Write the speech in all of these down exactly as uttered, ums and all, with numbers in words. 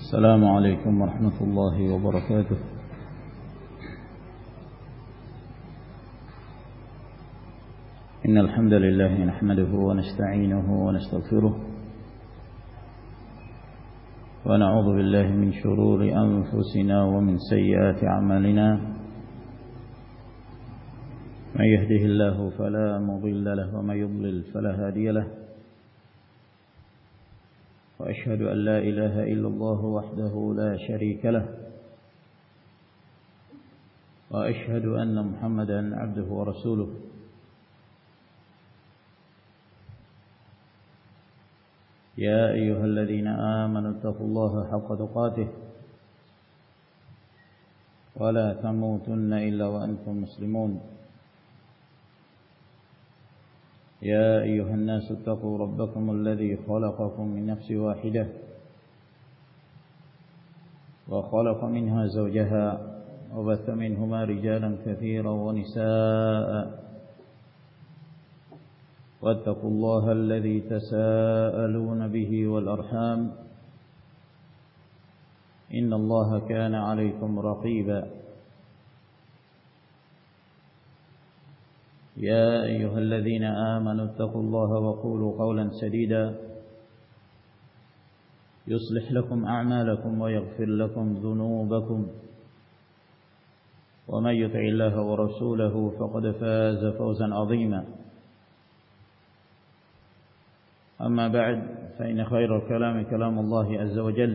السلام عليكم ورحمة الله وبركاته. إن الحمد لله نحمده ونستعينه ونستغفره ونعوذ بالله من شرور أنفسنا ومن سيئات أعمالنا. من يهده الله فلا مضل له ومن يضلل فلا هادي له. وأشهد أن لا إله إلا الله وحده لا شريك له. وأشهد أن محمدا عبده ورسوله. يا أيها الذين آمنوا اتقوا الله حق تقاته ولا تموتن إلا وأنتم مسلمون. يا أيها الناس اتقوا ربكم الذي خلقكم من نفس واحدة وخلق منها زوجها وبث منهما رجالا كثيرا ونساء واتقوا الله الذي تساءلون به والأرحام إن الله كان عليكم رقيبا. يا أيها الذين آمنوا اتقوا الله وقولوا قولا سديدا يصلح لكم أعمالكم ويغفر لكم ذنوبكم ومن يطع الله ورسوله فقد فاز فوزا عظيما. أما بعد فإن خير الكلام كلام الله عز وجل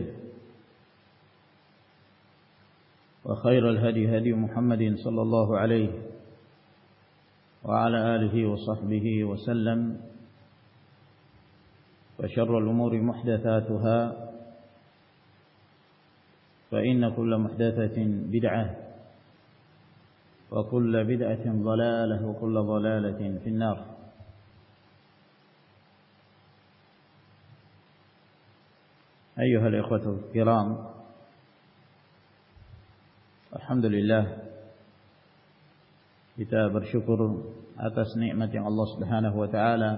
وخير الهدي هدي محمد صلى الله عليه وعلى آله وصحبه وسلم. وشر الأمور محدثاتها فإن كل محدثة بدعة وكل بدعة ضلالة وكل ضلالة في النار. أيها الإخوة الكرام، الحمد لله, kita bersyukur atas nikmat yang Allah Subhanahu wa taala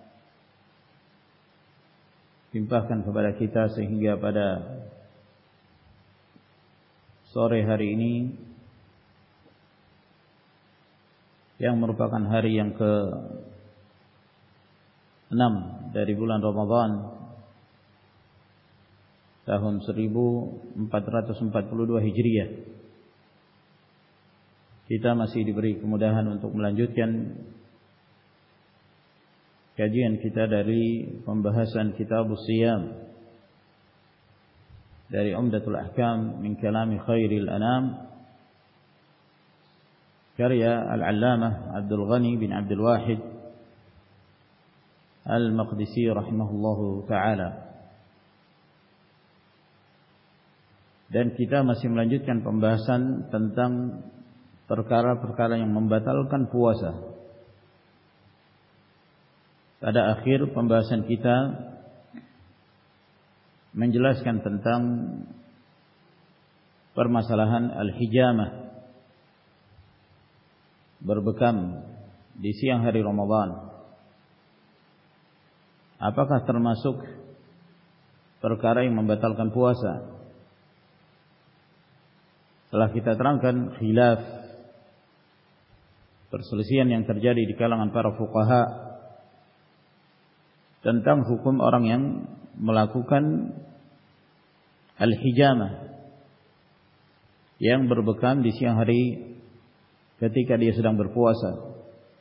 limpahkan kepada kita sehingga pada sore hari ini yang merupakan hari yang ke enam dari bulan Ramadan tahun seribu empat ratus empat puluh dua Hijriah, kita masih diberi kemudahan untuk melanjutkan kajian kita dari pembahasan Kitabus Shiyam dari Umdatul Ahkam min Kalami Khairil Anam karya Al-Allamah Abdul Ghani bin Abdul Wahid Al-Maqdisi rahimahullahu ta'ala. Dan kita masih melanjutkan pembahasan tentang perkara-perkara yang membatalkan puasa. Pada akhir pembahasan kita menjelaskan tentang permasalahan al-hijamah, berbekam di siang hari Ramadan. Apakah termasuk perkara yang membatalkan puasa? Setelah kita terangkan khilaf, perselisihan yang terjadi di kalangan para fuqaha tentang hukum orang yang melakukan al-hijamah, yang berbekam di siang hari ketika dia sedang berpuasa.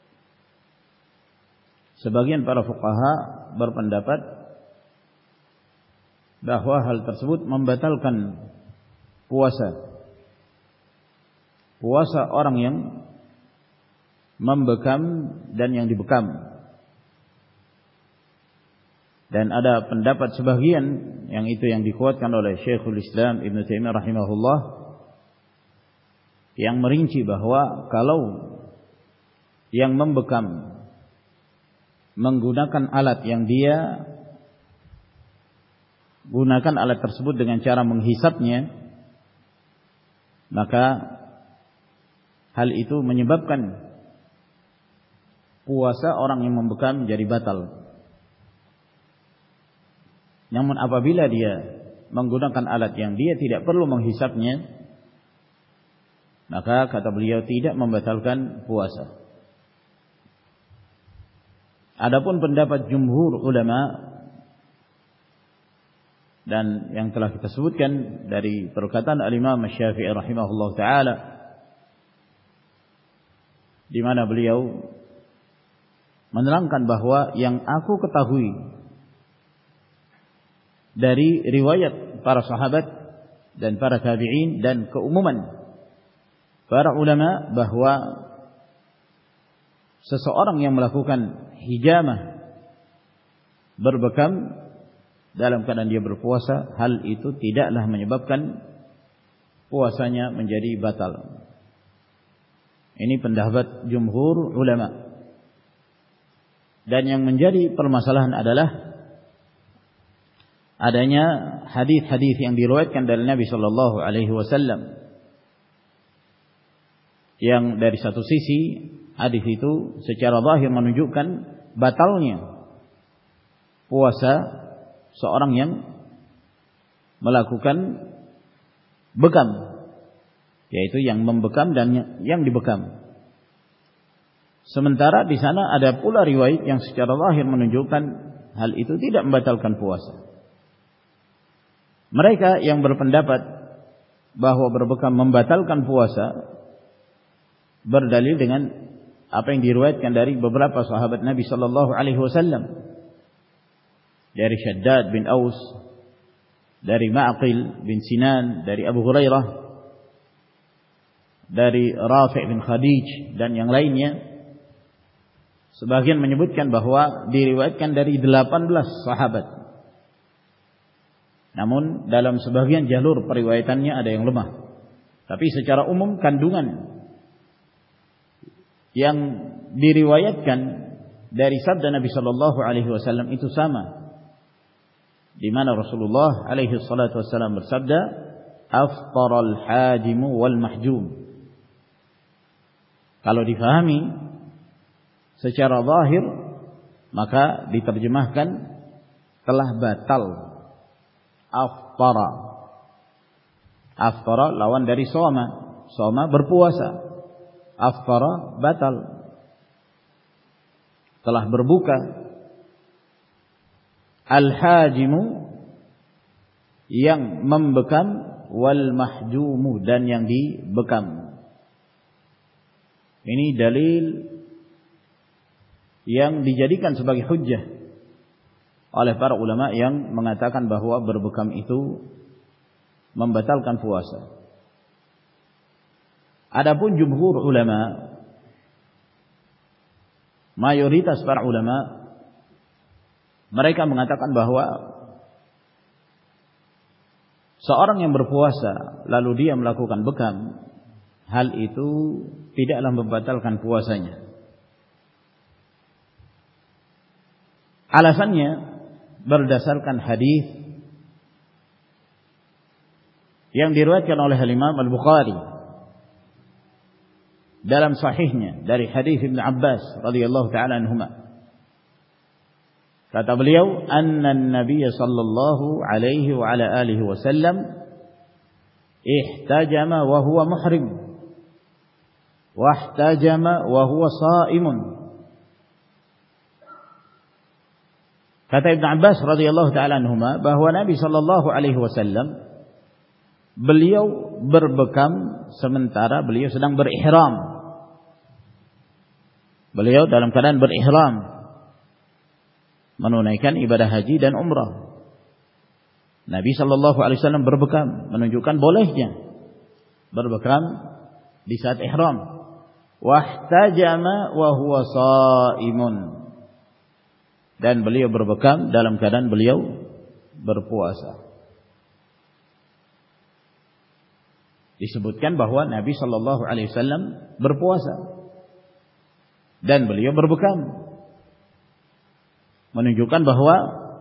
Sebagian para fuqaha berpendapat bahwa hal tersebut membatalkan puasa. Puasa orang yang membekam dan yang dibekam. Dan ada pendapat sebagian yang itu yang dikuatkan oleh Syekhul Islam Ibnu Taimiyah rahimahullah yang merinci bahwa kalau yang membekam menggunakan alat yang dia gunakan alat tersebut dengan cara menghisapnya, maka hal itu menyebabkan puasa orang yang membekam jadi batal. Namun apabila dia menggunakan alat yang dia tidak perlu menghisapnya, maka kata beliau tidak membatalkan puasa. Adapun pendapat jumhur ulama dan yang telah kita sebutkan dari perkataan al-Imam Syafi'i rahimahullah taala, di mana beliau menerangkan bahwa yang aku ketahui dari riwayat para sahabat dan para tabi'in dan keumuman para ulama, bahwa seseorang yang melakukan hijamah berbekam dalam keadaan dia berpuasa, hal itu tidaklah menyebabkan puasanya menjadi batal. Ini pendapat jumhur ulama. Dan yang menjadi permasalahan adalah adanya hadis-hadis yang diriwayatkan dari Nabi sallallahu alaihi wasallam, yang dari satu sisi hadis itu secara zahir menunjukkan batalnya puasa seorang yang melakukan bekam, yaitu yang membekam dan yang dibekam. Sementara di sana ada pula riwayat yang secara zahir menunjukkan hal itu tidak membatalkan puasa. Mereka yang berpendapat bahwa berbekam membatalkan puasa berdalil dengan apa yang diriwayatkan dari beberapa sahabat Nabi sallallahu alaihi wasallam, dari Shaddad bin Aus, dari Ma'qil bin Sinan, dari Abu Hurairah, dari Rafi' bin Khadij dan yang lainnya. Sebagian menyebutkan bahwa diriwayatkan dari delapan belas sahabat. Namun dalam sebagian jalur periwayatannya ada yang lemah. Tapi secara umum kandungan yang diriwayatkan dari sabda Nabi sallallahu alaihi wasallam itu sama, di mana Rasulullah alaihi salatu wasallam bersabda, aftaral hajimu wal mahjum. Kalau difahami secara zahir, maka diterjemahkan telah batal. Aftara, aftara lawan dari soma, soma berpuasa, aftara batal, telah berbuka. Al-hajimu yang membekam, wal mahjumu dan yang dibekam. Ini dalil yang dijadikan sebagai hujjah oleh para ulama yang mengatakan bahwa berbekam itu membatalkan puasa. Adapun jumhur ulama, mayoritas para ulama, mereka mengatakan bahwa seorang yang berpuasa lalu dia melakukan bekam, hal itu tidaklah membatalkan puasanya. Alasannya berdasarkan hadis yang diriwayatkan oleh Imam Al-Bukhari dalam sahihnya dari hadis Ibnu Abbas radhiyallahu taala anhuma. Kata beliau, anna an-nabiy sallallahu alaihi wa ala alihi wasallam ihtajama wa huwa muhrim wa ihtajama wa huwa shaimun. Kata Ibnu Abbas radhiyallahu taala anhuma bahwa Nabi sallallahu alaihi wasallam beliau berbekam sementara beliau sedang berihram. Beliau dalam keadaan berihram menunaikan ibadah haji dan umrah. Nabi sallallahu alaihi wasallam berbekam, menunjukkan bolehnya berbekam di saat ihram. Wahtajama wa huwa shaimun. Dan beliau berbekam dalam keadaan beliau berpuasa. Disebutkan bahwa Nabi sallallahu alaihi wasallam berpuasa dan beliau berbekam, menunjukkan bahwa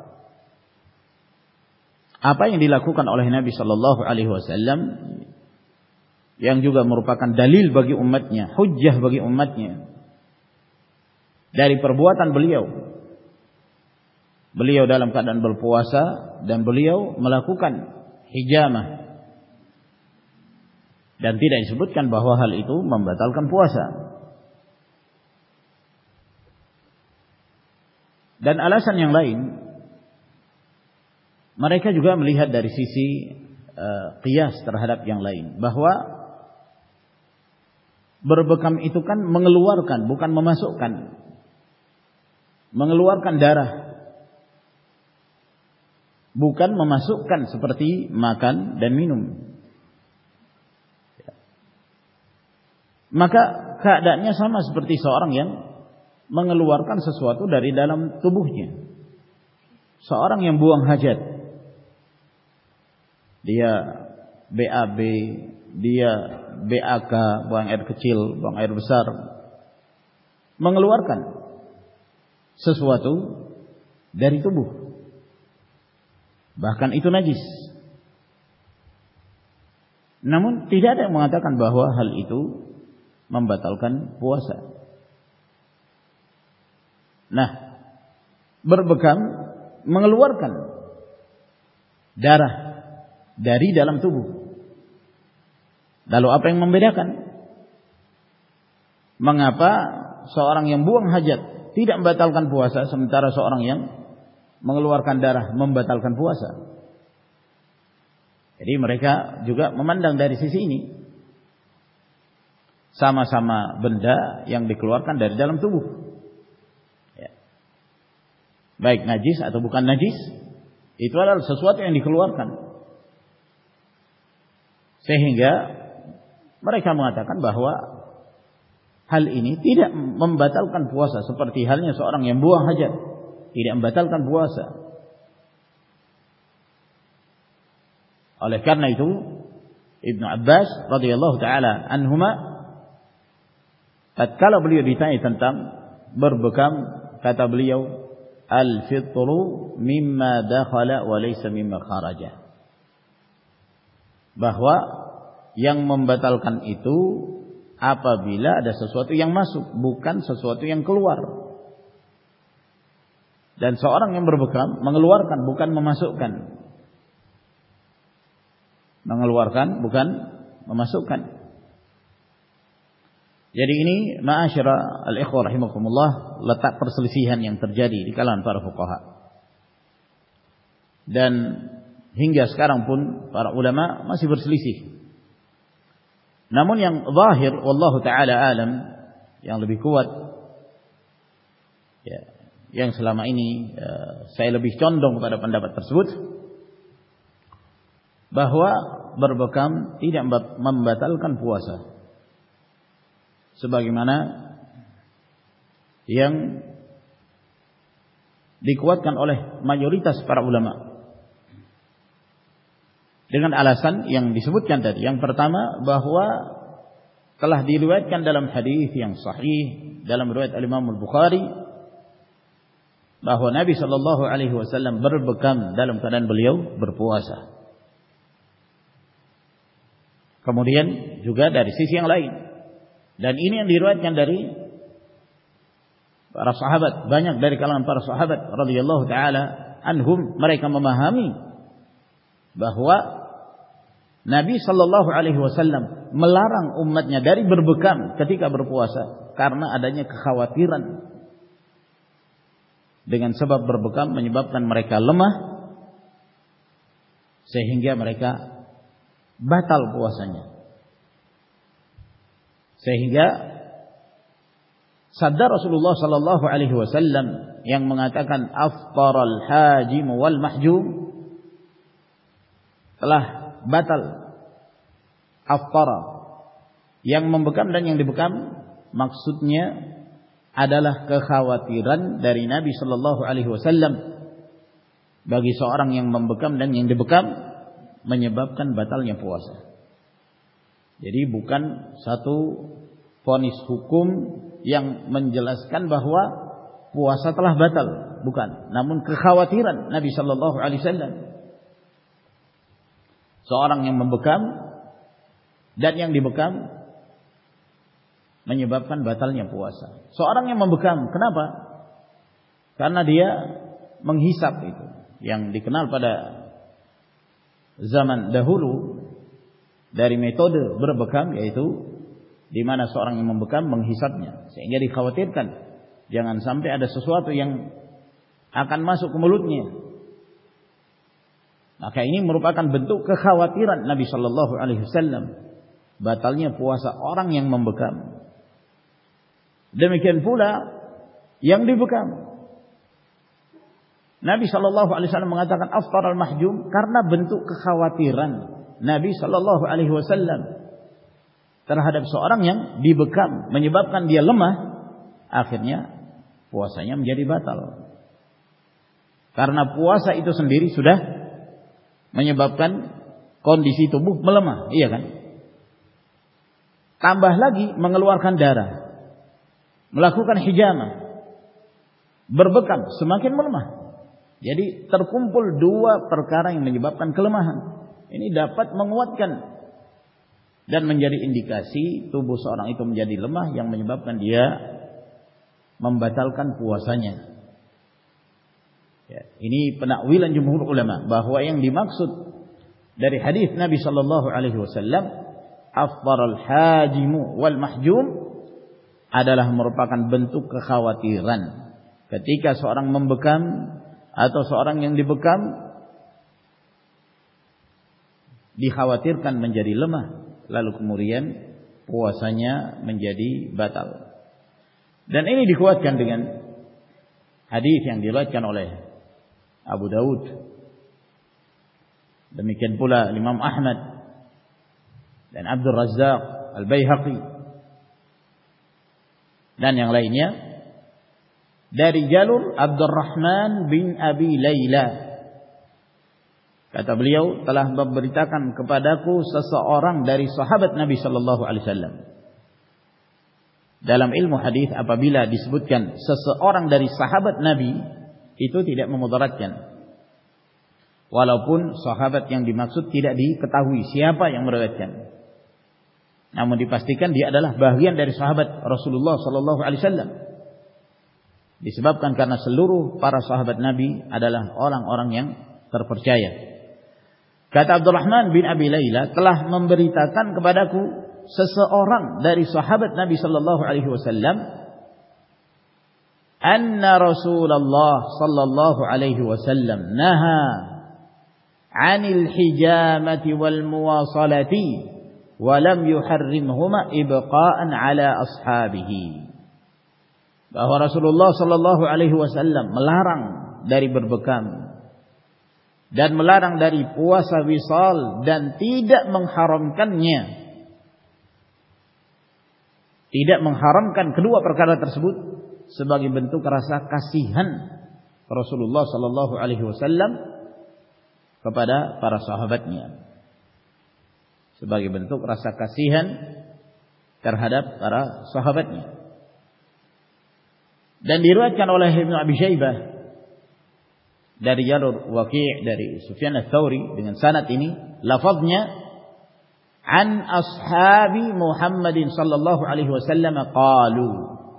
apa yang dilakukan oleh Nabi sallallahu alaihi wasallam yang juga merupakan dalil bagi umatnya, hujjah bagi umatnya dari perbuatan beliau. Beliau dalam keadaan berpuasa dan beliau melakukan hijamah. Dan tidak disebutkan bahwa hal itu membatalkan puasa. Dan alasan yang lain, mereka juga melihat dari sisi uh, qiyas terhadap yang lain, bahwa berbekam itu kan mengeluarkan, bukan memasukkan. Mengeluarkan darah, bukan memasukkan seperti makan dan minum. Maka keadaannya sama seperti seorang yang mengeluarkan sesuatu dari dalam tubuhnya. Seorang yang buang hajat, dia B A B, dia B A K, buang air kecil, buang air besar, mengeluarkan sesuatu dari tubuh, bahkan itu najis. Namun tidak ada yang mengatakan bahwa hal itu membatalkan puasa. Nah, berbekam mengeluarkan darah dari dalam tubuh. Lalu apa yang membedakan? Mengapa seorang yang buang hajat tidak membatalkan puasa, sementara seorang yang mengeluarkan darah membatalkan puasa? Jadi mereka juga memandang dari sisi ini. Sama-sama benda yang dikeluarkan dari dalam tubuh, ya. Baik najis atau bukan najis, itu adalah sesuatu yang dikeluarkan. Sehingga mereka mengatakan bahwa hal ini tidak membatalkan puasa, seperti halnya seorang yang buang hajat tidak membatalkan puasa. Oleh karena itu Ibnu Abbas radhiyallahu taala anhuma, tatkala beliau ditanya tentang berbekam, kata beliau, al-fitru mimma dakhala wa laysa mimma kharaja. Bahwa yang membatalkan itu apabila ada sesuatu yang masuk, bukan sesuatu yang keluar. Dan seorang yang berbekam mengeluarkan, bukan memasukkan. Mengeluarkan, bukan memasukkan. Jadi ini ma'asyara al-ikhwah rahimakumullah, letak perselisihan yang terjadi di kalangan para fuqaha. Dan hingga sekarang pun para ulama masih berselisih. Namun yang zahir wallahu taala alam, yang lebih kuat, ya, yang selama ini ya, saya lebih condong kepada pendapat tersebut, bahwa berbekam tidak membatalkan puasa, sebagaimana yang dikuatkan oleh mayoritas para ulama, dengan alasan yang disebutkan tadi. Yang pertama, bahwa telah diriwayatkan dalam hadis yang sahih dalam riwayat Al-Imam Al-Bukhari, bahwa Nabi sallallahu alaihi wasallam berbekam dalam keadaan beliau berpuasa. Kemudian juga dari sisi yang lain, dan ini yang diriwayatkan dari para sahabat, banyak dari kalangan para sahabat radhiyallahu taala anhum, mereka memahami bahwa Nabi sallallahu alaihi wasallam melarang umatnya dari berbekam ketika berpuasa karena adanya kekhawatiran dengan sebab berbekam menyebabkan mereka lemah sehingga mereka batal puasanya. Sehingga sabda Rasulullah sallallahu alaihi wasallam yang mengatakan aftaral hajim wal mahjum, telah batal. Aftara, yang membekam dan yang dibekam, maksudnya adalah kekhawatiran dari Nabi sallallahu alaihi wasallam bagi seorang yang membekam dan yang dibekam menyebabkan batalnya puasa. Jadi bukan satu vonis hukum yang menjelaskan bahwa puasa telah batal, bukan. Namun kekhawatiran Nabi sallallahu alaihi wasallam, seorang yang membekam dan yang dibekam menyebabkan batalnya puasa. Seorang yang membekam, kenapa? Karena dia menghisap itu, yang dikenal pada zaman dahulu dari metode berbekam, yaitu di mana seorang yang membekam menghisapnya, sehingga dikhawatirkan jangan sampai ada sesuatu yang akan masuk ke mulutnya. Maka ini merupakan bentuk kekhawatiran Nabi Shallallahu Alaihi Wasallam batalnya puasa orang yang membekam. Demikian pula yang dibekam. Nabi Shallallahu Alaihi Wasallam mengatakan aftar al-mahjum karena bentuk kekhawatiran Nabi Shallallahu Alaihi Wasallam terhadap seorang yang dibekam, menyebabkan dia lemah, akhirnya puasanya menjadi batal. Karena puasa itu sendiri sudah menyebabkan kondisi tubuh melemah, iya kan? Tambah lagi mengeluarkan darah, melakukan hijamah, berbekam, semakin melemah. Jadi terkumpul dua perkara yang menyebabkan kelemahan. Ini dapat menguatkan dan menjadi indikasi tubuh seorang itu menjadi lemah yang menyebabkan dia membatalkan puasanya. Ya, ini penakwilan jumhur ulama bahwa yang dimaksud dari hadis Nabi Shallallahu Alaihi Wasallam afdharul hajimu wal mahjum adalah merupakan bentuk kekhawatiran ketika seorang membekam atau seorang yang dibekam dikhawatirkan menjadi lemah, lalu kemudian puasanya menjadi batal. Dan ini dikuatkan dengan hadis yang diriwayatkan oleh Abu Daud, demikian pula Imam Ahmad dan Abdul Razzaq Al-Baihaqi dan yang lainnya dari jalur Abdurrahman bin Abi Layla. Kata beliau, telah memberitakan kepadaku seseorang dari sahabat Nabi Sallallahu Alaihi Wasallam. Dalam ilmu hadis apabila disebutkan seseorang dari sahabat Nabi, itu tidak memudaratkan. Walaupun sahabat yang dimaksud tidak diketahui siapa yang meriwayatkan, namun dipastikan dia adalah bagian dari sahabat Rasulullah Sallallahu Alaihi Wasallam. Disebabkan karena seluruh para sahabat Nabi adalah orang-orang yang terpercaya. Kata Abdurrahman bin Abi Layla, telah memberitakan kepadaku seseorang dari sahabat Nabi Sallallahu Alaihi Wasallam, anna Rasulullah Sallallahu Alaihi Wasallam naha anil hijamati wal muwasalati wa lam yuharrimhuma ibqa'an ala ashabihi. Bahwa Rasulullah Sallallahu Alaihi Wasallam melarang dari berbekam dan melarang dari puasa wisal dan tidak mengharamkannya, tidak mengharamkan kedua perkara tersebut sebagai bentuk rasa kasihan Rasulullah Sallallahu Alaihi Wasallam kepada para sahabatnya, sebagai bentuk rasa kasihan terhadap para sahabatnya. Dan diriwayatkan oleh Ibnu Abi Syaibah dari jalur Waqi' dari Sufyan Ats-Tsauri dengan sanad ini, lafaznya an ashabi Muhammadin sallallahu alaihi wasallam qalu.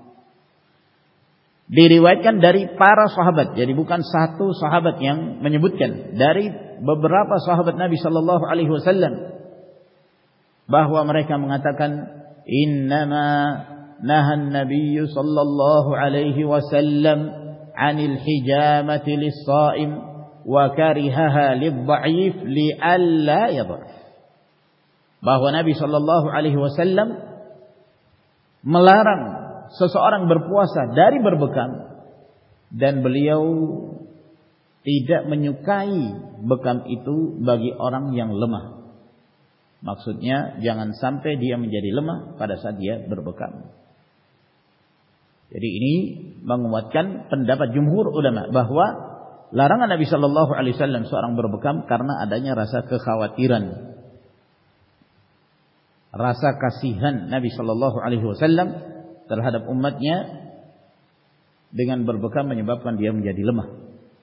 Diriwayatkan dari para sahabat, jadi bukan satu sahabat yang menyebutkan, dari beberapa sahabat Nabi sallallahu alaihi wasallam bahwa mereka mengatakan innama nahan Nabi sallallahu alaihi wasallam anil hijamati lis-sha'im wa karihaha lidh-dha'if li'alla yadh'af. Bahwa Nabi sallallahu alaihi wasallam melarang seseorang berpuasa dari berbekam, dan beliau tidak menyukai bekam itu bagi orang yang lemah. Maksudnya jangan sampai dia menjadi lemah pada saat dia berbekam. Jadi ini menguatkan pendapat jumhur ulama bahwa larangan Nabi Shallallahu Alaihi Wasallam seorang berbekam karena adanya rasa kekhawatiran, rasa kasihan Nabi Shallallahu Alaihi Wasallam terhadap umatnya dengan berbekam menyebabkan dia menjadi lemah.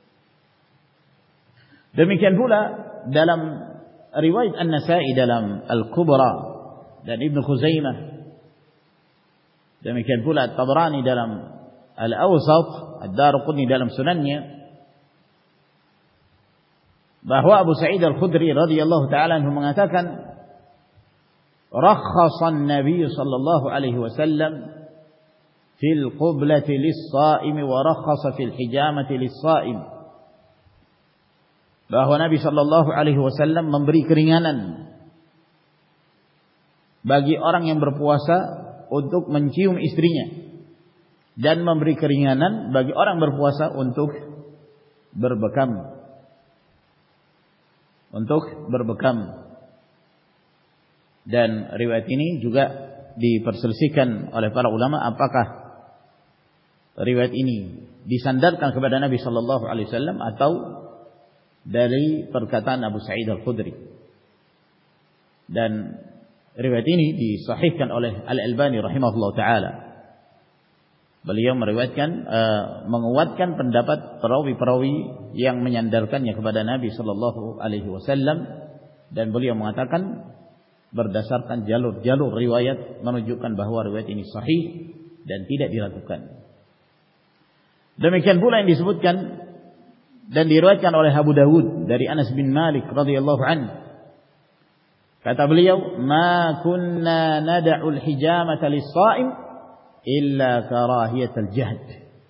Demikian pula dalam riwayat An-Nasa'i dalam Al-Kubra dan Ibnu Khuzaimah. Demikian pula At-Tabrani dalam Al-Awsat, Ad-Darqutni dalam Sunannya, bahwa Abu Sa'id Al-Khudri radhiyallahu taala anhu mengatakan, rakhasa an-nabiy sallallahu alaihi wasallam fil qiblati lis-sha'im wa rakhasa fil hijamati lis-sha'im. Bahwa Nabi sallallahu alaihi wasallam memberi keringanan bagi orang yang berpuasa untuk mencium istrinya, dan memberi keringanan bagi orang berpuasa untuk berbekam. Untuk berbekam. Dan riwayat ini juga diperselisihkan oleh para ulama, apakah riwayat ini disandarkan kepada Nabi sallallahu alaihi wasallam atau dari perkataan Abu Sa'id Al-Khudri. Dan riwayat ini disahihkan oleh Al-Albani rahimahullah taala. Beliau meriwayatkan uh, menguatkan pendapat perawi-perawi yang menyandarkannya kepada Nabi sallallahu alaihi wasallam, dan beliau mengatakan berdasarkan jalur-jalur riwayat menunjukkan bahwa riwayat ini sahih dan tidak diragukan. Demikian pula yang disebutkan dan diriwayatkan oleh Abu Dawud dari Anas bin Malik radhiyallahu anhu. Kata beliau, "Ma kunna nad'ul hijamata lis-sha'im illa karahiyatal jahd."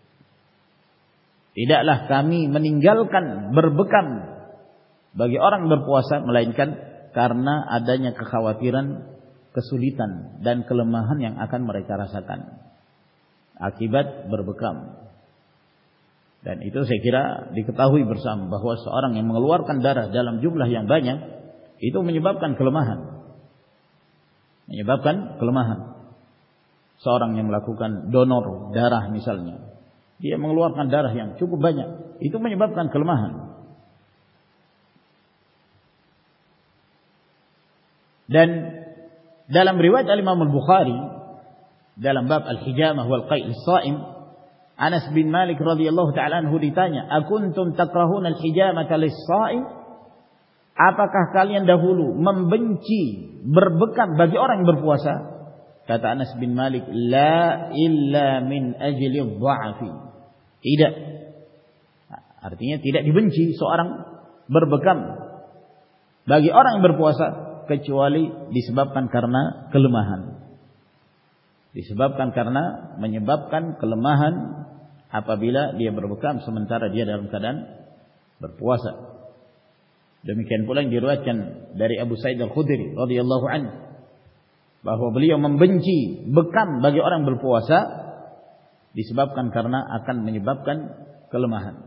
Tidaklah kami meninggalkan berbekam bagi orang berpuasa melainkan karena adanya kekhawatiran, kesulitan dan kelemahan yang akan mereka rasakan akibat berbekam. Dan itu saya kira diketahui bersama bahwa seorang yang mengeluarkan darah dalam jumlah yang banyak itu menyebabkan kelemahan. Menyebabkan kelemahan. Seorang yang melakukan donor darah misalnya, dia mengeluarkan darah yang cukup banyak, itu menyebabkan kelemahan. Dan dalam riwayat Al-Imam Al-Bukhari dalam bab Al-Hijamah wal Qai' lis-Sha'im, Anas bin Malik radhiyallahu taala anhu ditanya, "Akuntum takrahuna al-hijamata lis-sha'im?" Apakah kalian dahulu membenci berbekam bagi orang yang berpuasa? Kata Anas bin Malik, "La illa min ajli dha'fi." Tidak. Artinya tidak dibenci seorang berbekam bagi orang yang berpuasa kecuali disebabkan karena kelemahan. Disebabkan karena menyebabkan kelemahan apabila dia berbekam sementara dia dalam keadaan berpuasa. Demikian pula yang diriwayatkan dari Abu Sa'id Al-Khudri radhiyallahu anhu bahwa beliau membenci bekam bagi orang berpuasa disebabkan karena akan menyebabkan kelemahan.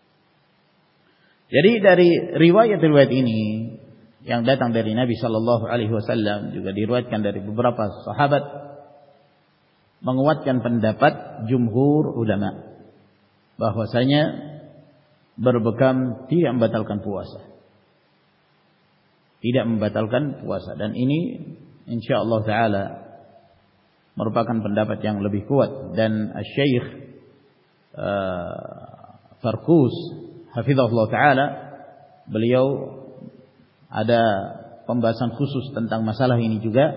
Jadi dari riwayat-riwayat ini yang datang dari Nabi sallallahu alaihi wasallam juga diriwayatkan dari beberapa sahabat menguatkan pendapat jumhur ulama bahwasanya berbekam tidak membatalkan puasa. Tidak membatalkan puasa, dan ini insyaallah taala merupakan pendapat yang lebih kuat. Dan Syekh uh, Farkus hafizahullah taala, beliau ada pembahasan khusus tentang masalah ini juga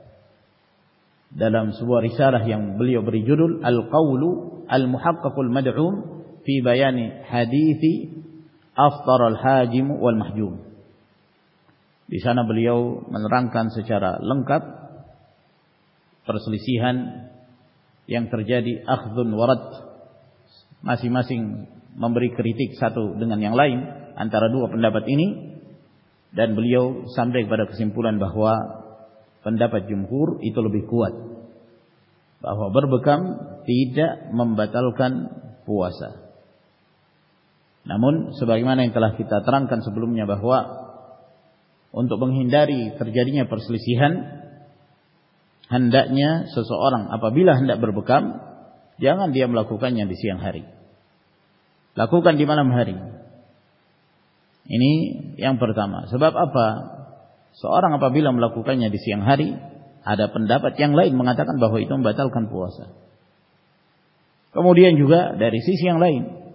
dalam sebuah risalah yang beliau beri judul Al-Qawlu Al-Muhaqqaqul Mad'um fi Bayani Hadithi Aftar Al-Hajim wal Mahjum. Di sana beliau menerangkan secara lengkap perselisihan yang terjadi, akhdhun warad, masing-masing memberi kritik satu dengan yang lain antara dua pendapat ini, dan beliau sampai kepada kesimpulan bahwa pendapat jumhur itu lebih kuat, bahwa berbekam tidak membatalkan puasa. Namun sebagaimana yang telah kita terangkan sebelumnya bahwa untuk menghindari terjadinya perselisihan, hendaknya seseorang apabila hendak berbekam, jangan dia melakukannya di siang hari. Lakukan di malam hari. Ini yang pertama. Sebab apa? Seorang apabila melakukannya di siang hari, ada pendapat yang lain mengatakan bahwa itu membatalkan puasa. Kemudian juga dari sisi yang lain,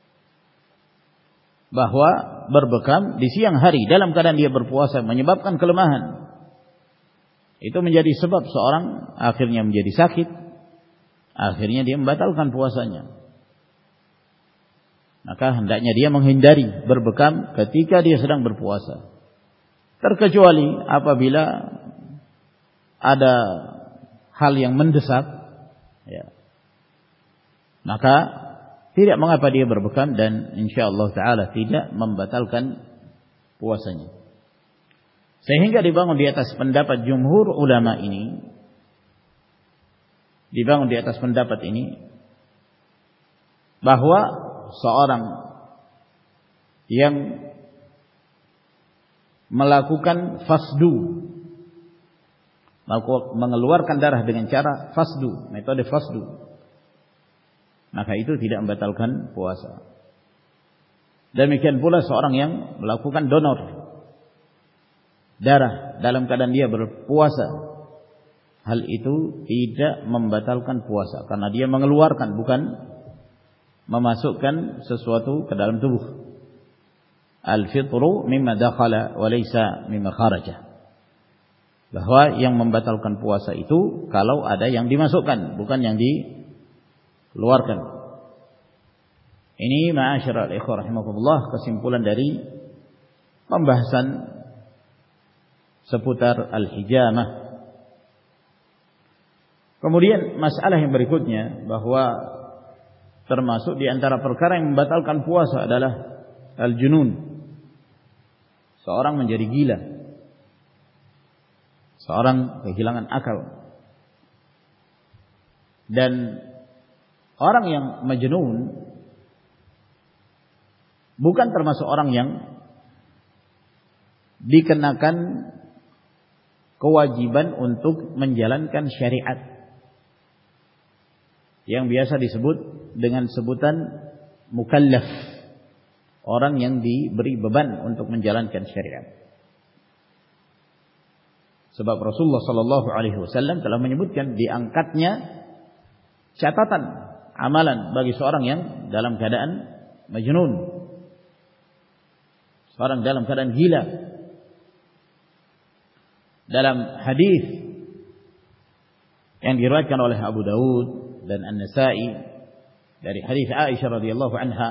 bahwa berbekam di siang hari dalam keadaan dia berpuasa menyebabkan kelemahan. Itu menjadi sebab seorang akhirnya menjadi sakit, akhirnya dia membatalkan puasanya. maka hendaknya dia menghindari berbekam ketika dia sedang berpuasa. Terkecuali apabila ada hal yang mendesak, ya, maka tidak mengapa dia berbekam dan insyaallah taala tidak membatalkan puasanya. Sehingga dibangun di atas pendapat jumhur ulama ini, dibangun di atas pendapat ini bahwa seorang yang melakukan fasdu, mengeluarkan darah dengan cara fasdu, metode fasdu, maka itu tidak membatalkan puasa. Demikian pula seorang yang melakukan donor darah dalam keadaan dia berpuasa, hal itu tidak membatalkan puasa karena dia mengeluarkan, bukan memasukkan sesuatu ke dalam tubuh. Al-fitru mimma dakhala wa laysa mimma kharaja. Bahwa yang membatalkan puasa itu kalau ada yang dimasukkan, bukan yang dikeluarkan. Ini ma'asyiral ikhwah rahimakumullah kesimpulan dari pembahasan seputar al-hijamah. Kemudian masalah yang berikutnya, bahwa termasuk di antara perkara yang membatalkan puasa adalah al-junun. Seorang menjadi gila, seorang kehilangan akal. Dan orang yang majnun bukan termasuk orang yang dikenakan kewajiban untuk menjalankan syariat yang biasa disebut dengan sebutan mukallaf, orang yang diberi beban untuk menjalankan syariat. Sebab Rasulullah sallallahu alaihi wasallam telah menyebutkan diangkatnya catatan amalan bagi seorang yang dalam keadaan majnun, seorang dalam keadaan gila. Dalam hadis yang diriwayatkan oleh Abu Dawud dan An-Nasa'i dari hadis Aisyah radhiyallahu anha,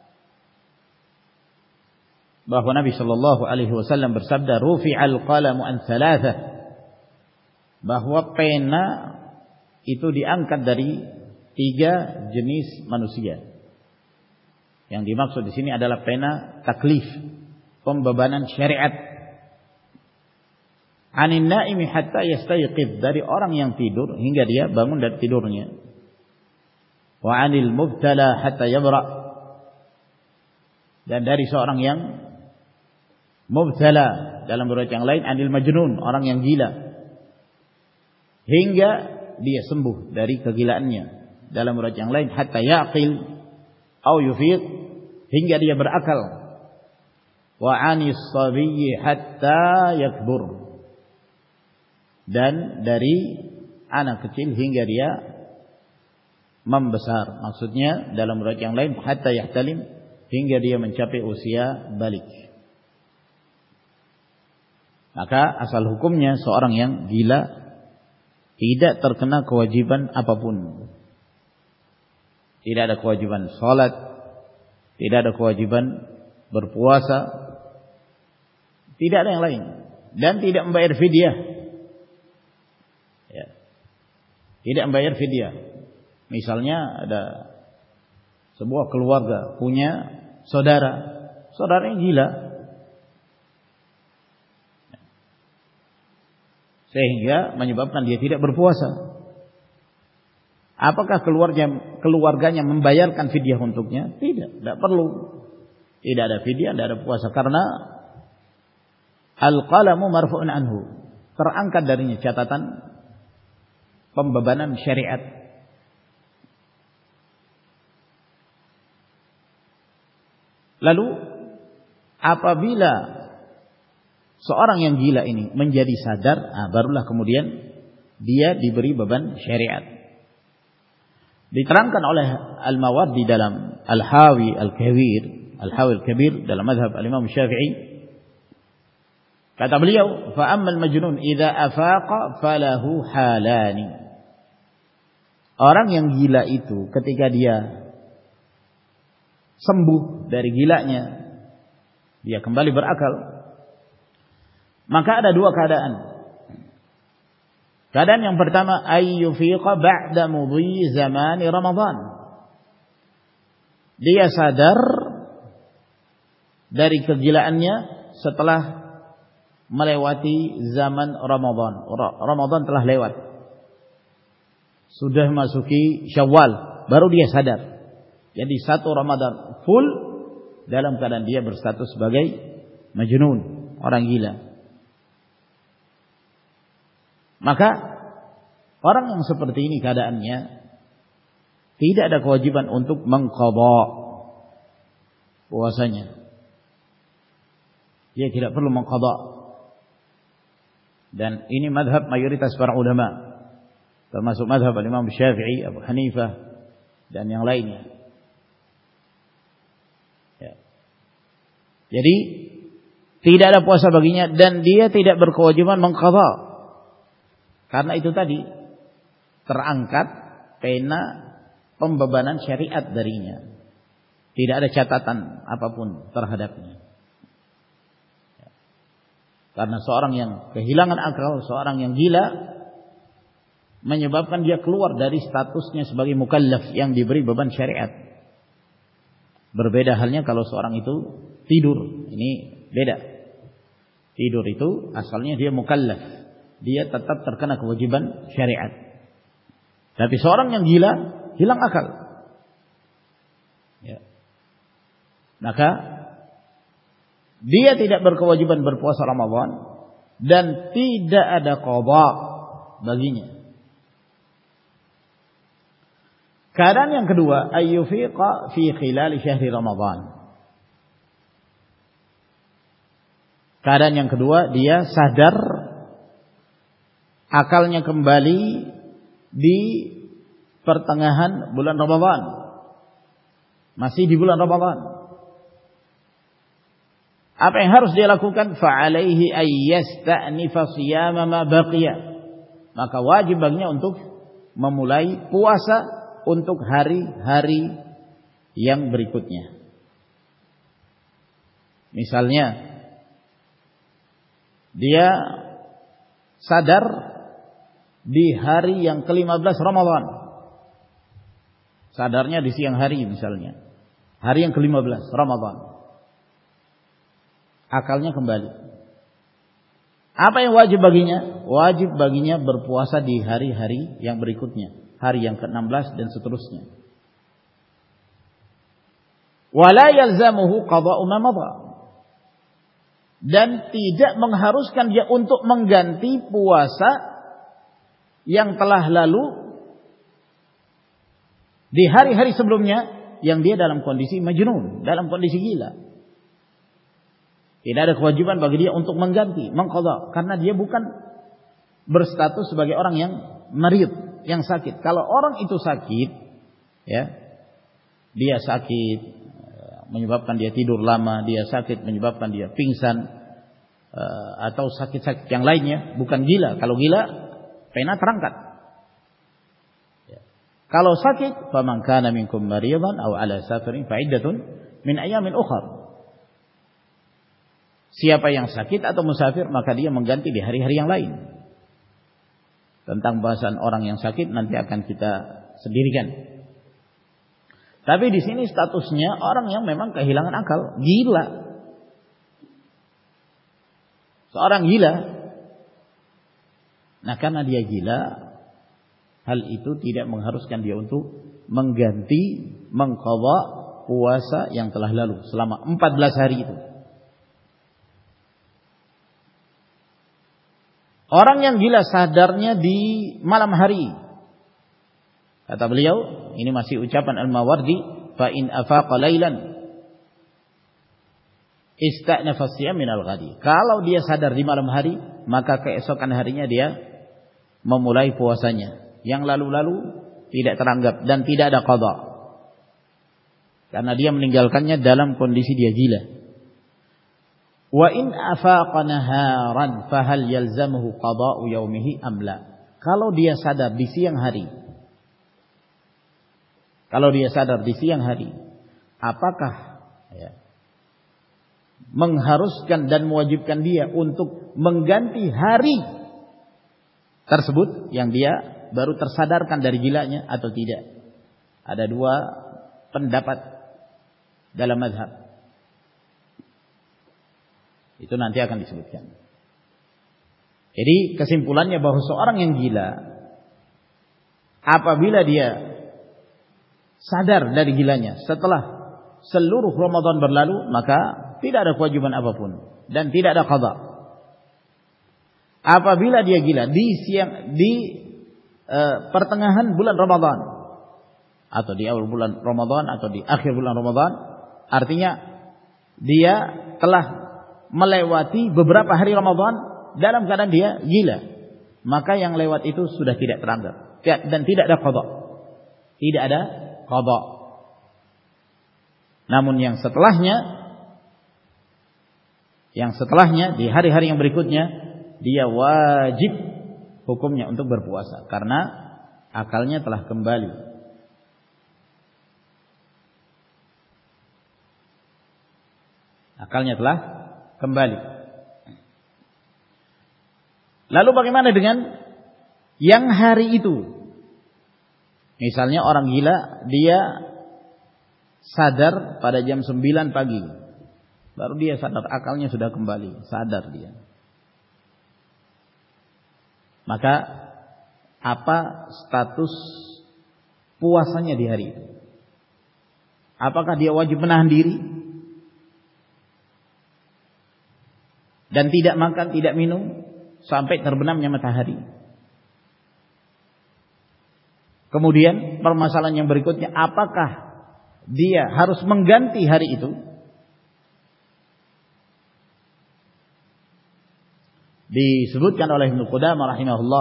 bahwa Nabi sallallahu alaihi wasallam bersabda, rufi'al qalamu an thalathah, bahwa pena itu diangkat dari tiga jenis manusia. Yang dimaksud di sini adalah pena taklif, pembebanan syariat. Anin naimi hatta yastayqidh, dari orang yang tidur hingga dia bangun dari tidurnya. Wa anil mubtala hatta yabra, dan dari seorang yang mubtala, dalam riwayat yang lain anil majnun, orang yang gila, hingga dia sembuh dari kegilaannya. Dalam riwayat yang lain hatta yaqil au yufiq, hingga dia berakal. Wa anis sabiyyi hatta yakbur, dan dari anak kecil hingga dia membesar. Maksudnya dalam riwayat yang lain hatta yahtalim, hingga dia mencapai usia balik. Maka asal hukumnya seorang yang gila tidak terkena kewajiban apapun. Tidak ada kewajiban salat, tidak ada kewajiban berpuasa, tidak ada yang lain, dan tidak membayar fidyah. Ya. Tidak membayar fidyah. Misalnya ada sebuah keluarga punya saudara, saudaranya gila, sehingga menyebabkan dia tidak berpuasa. Apakah keluarganya, keluarganya membayarkan fidyah untuknya? Tidak, tidak perlu. Tidak ada fidyah, tidak ada puasa, karena al-qalamu marfu'un anhu, terangkat darinya catatan pembebanan syariat. Lalu apabila seorang yang gila ini menjadi sadar, nah barulah kemudian dia diberi beban syariat. Diterangkan oleh Al-Mawardi dalam Al-Hawi Al-Kabir, Al-Hawi Al-Kabir dalam mazhab Al-Imam Syafi'i. Kata beliau, fa ammal majnun idza afaqa falahu halani. Orang yang gila itu ketika dia sembuh dari gilanya, dia kembali berakal, maka ada dua keadaan. Keadaan yang pertama, ayyufiqa ba'da mudhi zamani Ramadan. Dia sadar dari kegilaannya setelah melewati zaman Ramadan. Ramadan telah lewat, sudah masuki Syawal, baru dia sadar. Jadi satu Ramadan full dalam keadaan dia berstatus sebagai majnun, orang gila. Maka orang yang seperti ini keadaannya tidak ada kewajiban untuk mengqadha puasanya. Dia tidak perlu mengqadha. Dan ini madhab mayoritas para ulama, termasuk madhab Imam Syafi'i, Abu Hanifah dan yang lainnya. Ya. Jadi tidak ada puasa baginya dan dia tidak berkewajiban mengqadha. Karena itu tadi terangkat pena pembebanan syariat darinya. Tidak ada catatan apapun terhadapnya. Karena seorang yang kehilangan akal, seorang yang gila, menyebabkan dia keluar dari statusnya sebagai mukallaf yang diberi beban syariat. Berbeda halnya kalau seorang itu tidur. Ini beda. Tidur itu asalnya dia mukallaf, dia tetap terkena kewajiban syariat. Tapi seorang yang gila hilang akal, ya. Maka dia tidak berkewajiban berpuasa Ramadan dan tidak ada qadha baginya. Keadaan yang kedua, ayyufiqa fi khilal syahri Ramadan. Keadaan yang kedua, dia sadar, akalnya kembali di pertengahan bulan Ramadan, masih di bulan Ramadan. Apa yang harus dia lakukan? Fa'alaihi ayyasta'nifa siyama ma baqiya. Maka wajib baginya untuk memulai puasa untuk hari-hari yang berikutnya. Misalnya dia sadar di hari yang kelima belas Ramadan. Sadarnya di siang hari misalnya. Hari yang kelima belas Ramadan. Akalnya kembali. Apa yang wajib baginya? Wajib baginya berpuasa di hari-hari yang berikutnya, hari yang ke enam belas dan seterusnya. Wala yalzamuhu qada'u ma madha. Dan tidak mengharuskan dia untuk mengganti puasa yang telah lalu di hari-hari sebelumnya yang dia dalam kondisi majnun, dalam kondisi gila. Tidak ada kewajiban bagi dia untuk mengganti, mengqadha, karena dia bukan berstatus sebagai orang yang marid, yang sakit. Kalau orang itu sakit, ya, dia sakit menyebabkan dia tidur lama, dia sakit menyebabkan dia pingsan, atau sakit-sakit yang lainnya, bukan gila. Kalau gila, pena terangkat. Ya. Kalau sakit, faman kana minkum maridan aw ala safarin fa iddatun min ayamin ukhra. Siapa yang sakit atau musafir, maka dia mengganti di hari-hari yang lain. Tentang bahasan orang yang sakit nanti akan kita sendirikan. Tapi di sini statusnya orang yang memang kehilangan akal, gila. Seorang gila. Nah, karena dia gila, hal itu tidak mengharuskan dia untuk mengganti, mengqadha puasa yang telah lalu selama empat belas hari itu. Orang yang gila sadarnya di malam hari. Kata beliau, ini masih ucapan Al-Mawardi, fa in afaqa lailan ista'nafa siyam min al-ghadi. Kalau dia sadar di malam hari, maka keesokan harinya dia memulai puasanya. Yang lalu-lalu tidak teranggap dan tidak ada qadha. Karena dia meninggalkannya dalam kondisi dia gila. Wa in afaqa naharan fahal yalzamuhu qada'u yaumihi am la. Kalau dia sadar di siang hari. Kalau dia sadar di siang hari, apakah ya, mengharuskan dan mewajibkan dia untuk mengganti hari tersebut yang dia baru tersadarkan dari gilanya atau tidak. Ada dua pendapat dalam mazhab. Itu nanti akan disebutkan. Jadi kesimpulannya bahwa seorang yang gila, apabila dia sadar dari gilanya setelah seluruh Ramadan berlalu, maka tidak ada kewajiban apapun dan tidak ada qada. Apabila dia gila di siang di e, pertengahan bulan Ramadan atau di awal bulan Ramadan atau di akhir bulan Ramadan, artinya dia telah melewati beberapa hari Ramadan dalam keadaan dia gila, maka yang lewat itu sudah tidak teranggap dan tidak ada qada. Tidak ada qada. Namun yang setelahnya, yang setelahnya di hari-hari yang berikutnya, dia wajib hukumnya untuk berpuasa karena akalnya telah kembali. Akalnya telah kembali. Lalu bagaimana dengan yang hari itu? Misalnya orang gila, dia sadar pada jam sembilan pagi. Baru dia sadar, akalnya sudah kembali, sadar dia. Maka apa status puasanya di hari itu? Apakah dia wajib menahan diri dan tidak makan, tidak minum sampai terbenamnya matahari? Kemudian permasalahan yang berikutnya, apakah dia harus mengganti hari itu? Disebutkan oleh Ibnu Qudamah rahimahullah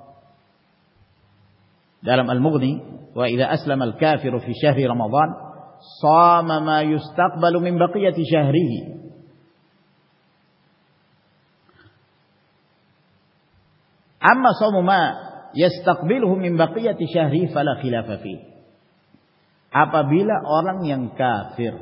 dalam Al-Mughni, wa idza aslama al-kafiru fi syahri Ramadan shama ma yustaqbalu min baqiyati syahrihi. Amma shaumu ma yastaqbiluhu min baqiyati syahri fala khilafa fihi. Apabila orang yang kafir,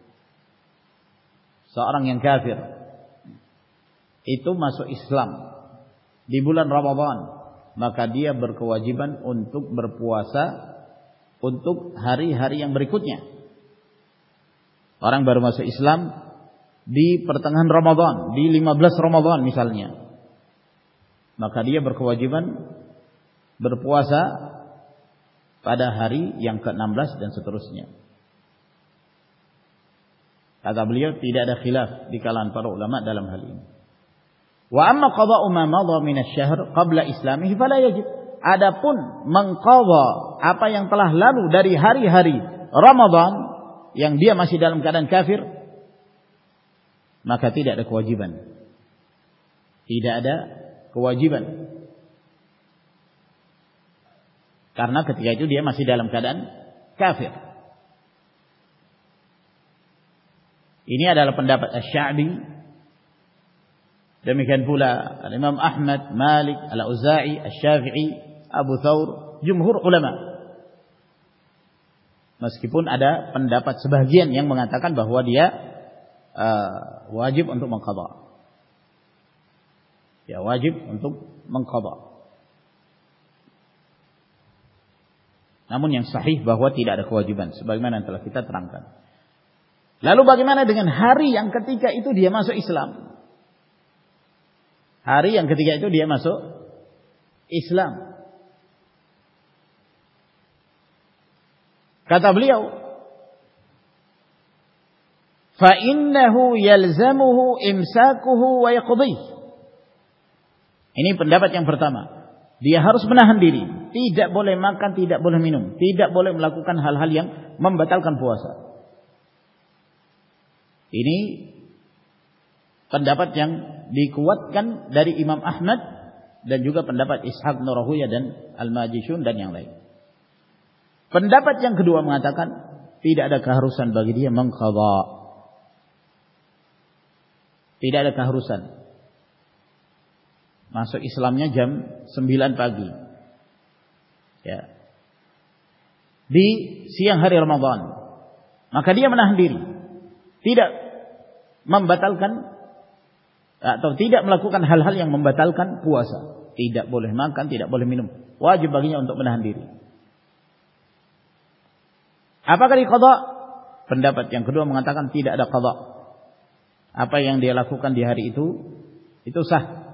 seorang yang kafir itu masuk Islam di bulan Ramadan, maka dia berkewajiban untuk berpuasa untuk hari-hari yang berikutnya. Orang baru masuk Islam di pertengahan Ramadan, di lima belas Ramadan misalnya, maka dia berkewajiban berpuasa pada hari yang ke enam belas dan seterusnya. Kata beliau, tidak ada khilaf di kalangan para ulama dalam hal ini. Wa amma qada'u ma madha min asy-syahr qabla islamihi fala yajib. Adapun mengqadha apa yang telah lalu dari hari-hari Ramadan yang dia masih dalam keadaan kafir, maka tidak ada kewajiban. Tidak ada kewajiban. Karena ketika itu dia masih dalam keadaan kafir. Ini adalah pendapat Asy-Sya'bi. Demikian pula Imam Ahmad, Malik, Al-Auza'i, Asy-Syafi'i, Abu Thawr, jumhur ulama. Meskipun ada pendapat sebagian yang mengatakan bahwa dia uh, wajib untuk mengqadha. Ya, wajib untuk mengqadha. Namun yang sahih bahwa tidak ada kewajiban sebagaimana yang telah kita terangkan. Lalu bagaimana dengan hari yang ketika itu dia masuk Islam? Hari yang ketika itu dia masuk Islam. Kata beliau, fa innahu yalzamuhu imsakuhu wa yaqdih. Ini pendapat yang pertama. Dia harus menahan diri, tidak boleh makan, tidak boleh minum, tidak boleh melakukan hal-hal yang membatalkan puasa. Ini pendapat yang dikuatkan dari Imam Ahmad dan juga pendapat Ishaq bin Rahuyah dan Al-Majishun dan yang lain. Pendapat yang kedua mengatakan tidak ada keharusan bagi dia mengqadha. Tidak ada keharusan. Masuk Islamnya jam sembilan pagi. Ya. Di siang hari Ramadan. maka dia menahan diri, tidak membatalkan atau tidak melakukan hal-hal yang membatalkan puasa. Tidak boleh makan, tidak boleh minum. Wajib baginya untuk menahan diri. Apakah diqadha? Pendapat yang kedua mengatakan tidak ada qadha. Apa yang dia lakukan di hari itu, itu sah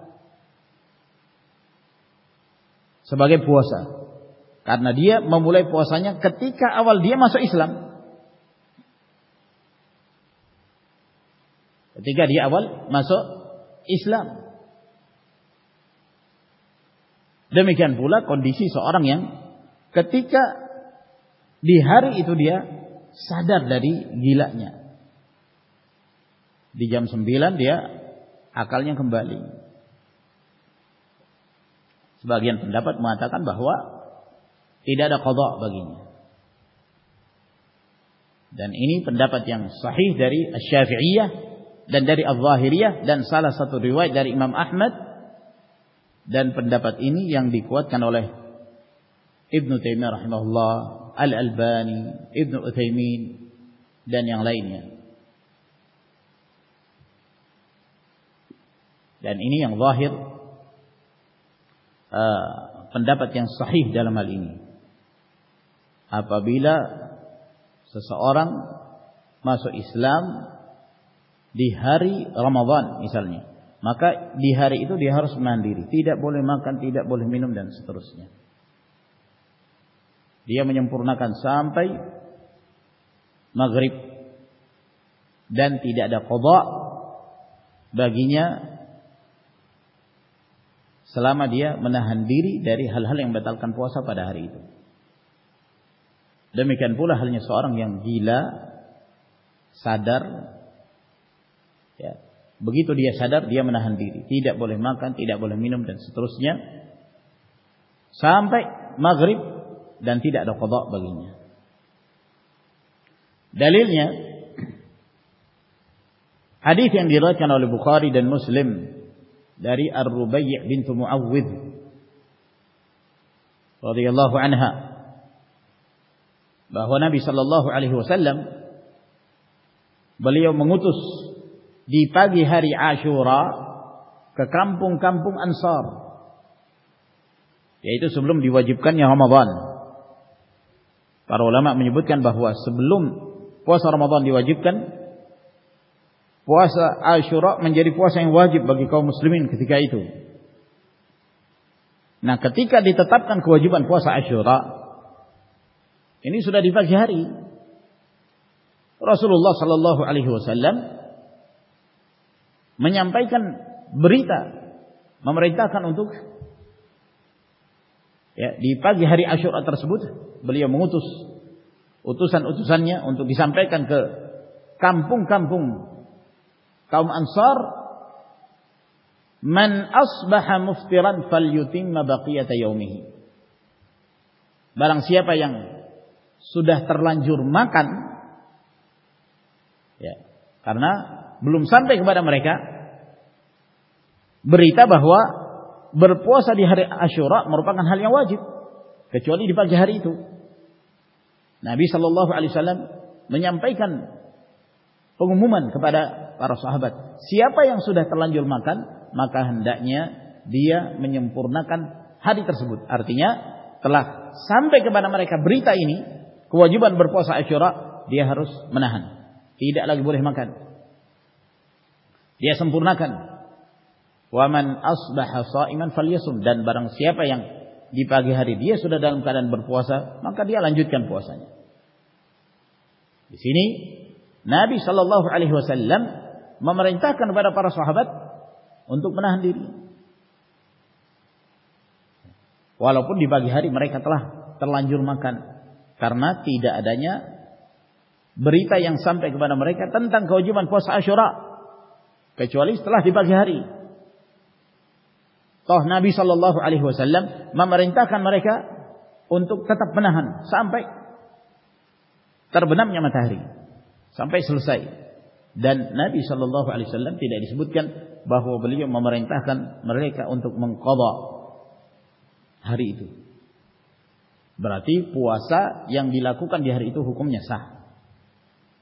sebagai puasa. Karena dia memulai puasanya ketika awal dia masuk Islam. Ketika dia awal masuk Islam. Demikian pula kondisi seorang yang ketika di hari itu dia sadar dari gilanya. Di jam sembilan dia akalnya kembali. Sebagian pendapat mengatakan bahwa tidak ada qadha baginya. Dan ini pendapat yang sahih dari Asy-Syafi'iyah dan dari Adz-Dzahiriyah dan salah satu riwayat dari Imam Ahmad, dan pendapat ini yang dikuatkan oleh Ibnu Taimiyah rahimahullah, Al-Albani, Ibnu Utsaimin dan yang lainnya. Dan ini yang zahir uh, pendapat yang sahih dalam hal ini. Apabila seseorang masuk Islam di hari Ramadan misalnya, maka di hari itu dia harus menahan diri, tidak boleh makan, tidak boleh minum dan seterusnya. Dia menyempurnakan sampai maghrib dan tidak ada qadha baginya selama dia menahan diri dari hal-hal yang membatalkan puasa pada hari itu. Demikian pula halnya seorang yang gila, sadar, ya, begitu dia sadar dia menahan diri, tidak boleh makan, tidak boleh minum dan seterusnya sampai maghrib dan tidak ada qadha baginya. Dalilnya hadis yang diriwayatkan oleh Bukhari dan Muslim dari Ar-Rubai' bintu Muawwidh radhiyallahu anha, bahwa Nabi sallallahu alaihi wasallam beliau mengutus di pagi hari Asyura ke kampung-kampung Ansar, yaitu sebelum diwajibkannya Ramadan. Para ulama menyebutkan bahwa sebelum puasa Ramadan diwajibkan, puasa Asyura menjadi puasa yang wajib bagi kaum muslimin ketika itu. Nah, ketika ditetapkan kewajiban puasa Asyura, ini sudah di pagi hari, Rasulullah sallallahu alaihi wasallam menyampaikan berita, memerintahkan untuk, ya, di pagi hari Asyura tersebut beliau mengutus utusan-utusannya untuk disampaikan ke kampung-kampung kaum Ansar, man asbaha muftiran falyutimma baqiyata yaumihi. Barang siapa yang sudah terlanjur makan, ya, karena belum sampai kepada mereka berita bahwa berpuasa di hari Asyura merupakan hal yang wajib, kecuali di pagi hari itu. Nabi sallallahu alaihi wasallam menyampaikan pengumuman kepada para sahabat, siapa yang sudah terlanjur makan, maka hendaknya dia menyempurnakan hari tersebut. Artinya telah sampai kepada mereka berita ini, kewajiban berpuasa Asyura, dia harus menahan, tidak lagi boleh makan, dia sempurnakan. Wa man asbaha sha'iman falyasum, dan barang siapa yang di pagi hari dia sudah dalam keadaan berpuasa, maka dia lanjutkan puasanya. Di sini Nabi sallallahu alaihi wasallam memerintahkan kepada para sahabat untuk menahan diri. Walaupun di pagi hari mereka telah terlanjur makan, karena tidak adanya berita yang sampai kepada mereka tentang kewajiban puasa Asyura, kecuali setelah di pagi hari. Toh Nabi sallallahu alaihi wasallam memerintahkan mereka untuk tetap menahan sampai terbenamnya matahari, sampai selesai. Dan Nabi sallallahu alaihi wasallam tidak disebutkan bahwa beliau memerintahkan mereka untuk mengqadha hari itu. Berarti puasa yang dilakukan di hari itu hukumnya sah.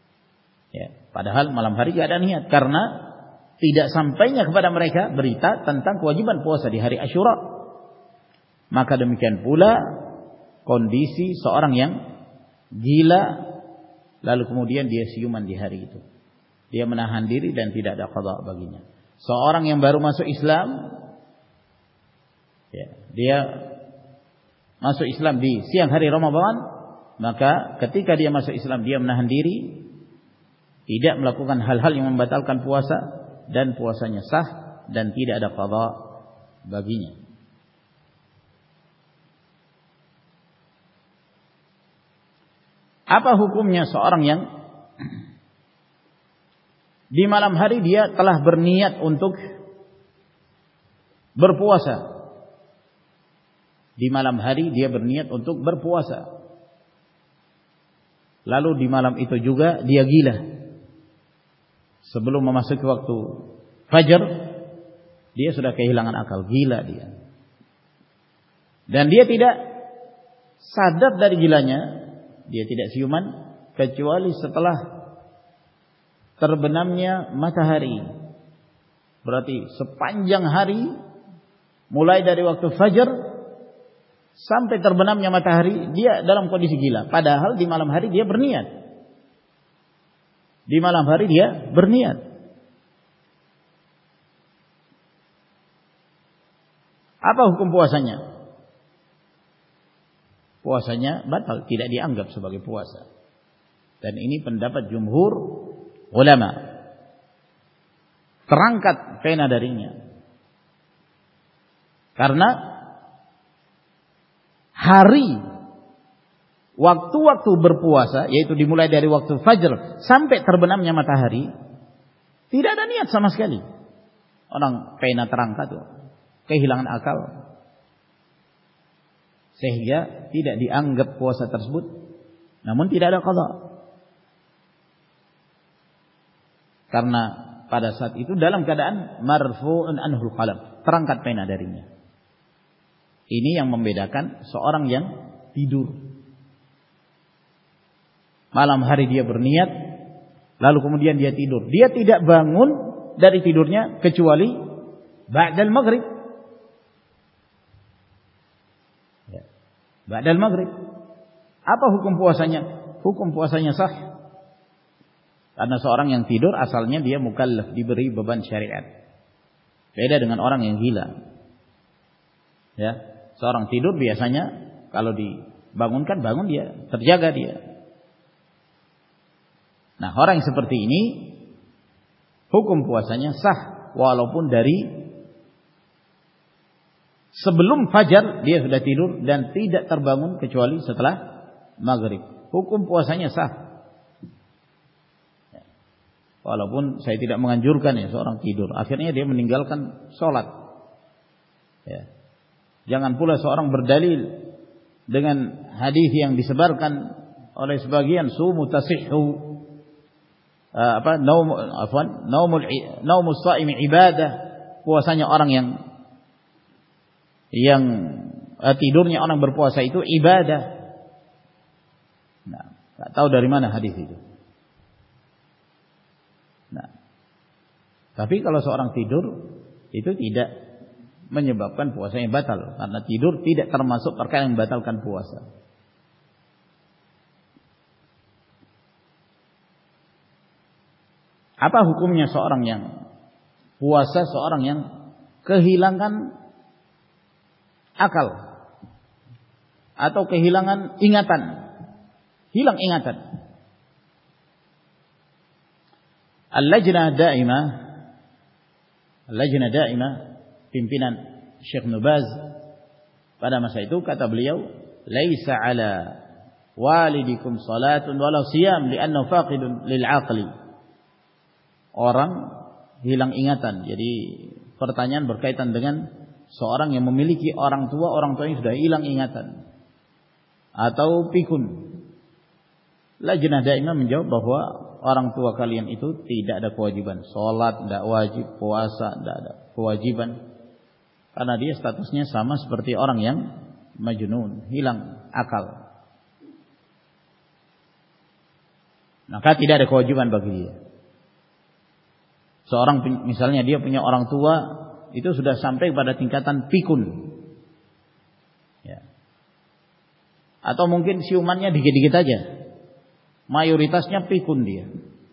Ya, padahal malam hari tidak ada niat karena tidak sampainya kepada mereka berita tentang kewajiban puasa di hari Asyura. Maka demikian pula kondisi seorang yang gila lalu kemudian dia siuman di hari itu. Dia menahan diri dan tidak ada qada baginya. Seorang yang baru masuk Islam, ya, dia masuk Islam di siang hari Ramadan, maka ketika dia masuk Islam dia menahan diri, tidak melakukan hal-hal yang membatalkan puasa dan puasanya sah dan tidak ada qada baginya. Apa hukumnya seorang yang di malam hari dia telah berniat untuk berpuasa? Di malam hari dia berniat untuk berpuasa. Lalu di malam itu juga dia gila. Sebelum memasuki waktu fajar, dia sudah kehilangan akal, gila dia. Dan dia tidak sadar dari gilanya. Dia tidak siuman kecuali setelah terbenamnya matahari. Berarti sepanjang hari, mulai dari waktu fajar sampai terbenamnya matahari, dia dalam kondisi gila. Padahal di malam hari dia berniat. Di malam hari dia berniat. Apa hukum puasanya? Puasanya batal, tidak dianggap sebagai puasa. Dan ini pendapat jumhur ulama. Terangkat pena darinya. Karena hari waktu-waktu berpuasa, yaitu dimulai dari waktu fajar sampai terbenamnya matahari, tidak ada niat sama sekali. Orang pena terangkat, kehilangan akal. Sehingga tidak dianggap puasa tersebut, namun tidak ada qada. Karena pada saat itu dalam keadaan marfu'un anhul qalam, terangkat pena darinya. Ini yang membedakan seorang yang tidur. Malam hari dia berniat, lalu kemudian dia tidur. Dia tidak bangun dari tidurnya kecuali ba'dal maghrib. Ba'dal maghrib. Apa hukum puasanya? Hukum puasanya sah. Karena seorang yang tidur asalnya dia mukallaf, diberi beban syariat. Beda dengan orang yang gila. Ya, seorang tidur biasanya kalau dibangunkan bangun dia, terjaga dia. Nah, orang yang seperti ini hukum puasanya sah walaupun dari sebelum fajar dia sudah tidur dan tidak terbangun kecuali setelah maghrib. Hukum puasanya sah. Walaupun saya tidak menganjurkan ya seorang tidur, akhirnya dia meninggalkan sholat. Ya. Jangan pula seorang berdalil dengan hadis yang disebarkan oleh sebagian sumu tasihhu, uh, apa naum afwan naumul naumus shaimi ibadah, puasanya orang yang yang uh, tidurnya orang berpuasa itu ibadah. Nah, tak tahu dari mana hadis itu. Nah, tapi kalau seorang tidur itu tidak menyebabkan puasanya batal, karena tidur tidak termasuk perkara yang membatalkan puasa. Apa hukumnya seorang yang puasa, seorang yang kehilangan akal atau kehilangan ingatan, hilang ingatan? Al-Lajnah Daimah, Al-Lajnah Daimah, pimpinan Syekh Ibnu Baz pada masa itu kata beliau, "Laisa 'ala walidikum salatun wala siyam li'annahu faqidun lil 'aqli." Orang hilang ingatan. Jadi pertanyaan berkaitan dengan seorang yang memiliki orang tua, orang tuanya sudah hilang ingatan atau pikun. Lajnah Daimah menjawab bahwa orang tua kalian itu tidak ada kewajiban salat, tidak wajib puasa, tidak ada kewajiban, karena dia statusnya sama seperti orang yang majnun, hilang akal. maka tidak ada kewajiban bagi dia. Seorang misalnya dia punya orang tua itu sudah sampai pada tingkatan pikun, ya. Atau mungkin siumannya dikit-dikit aja, mayoritasnya pikun dia.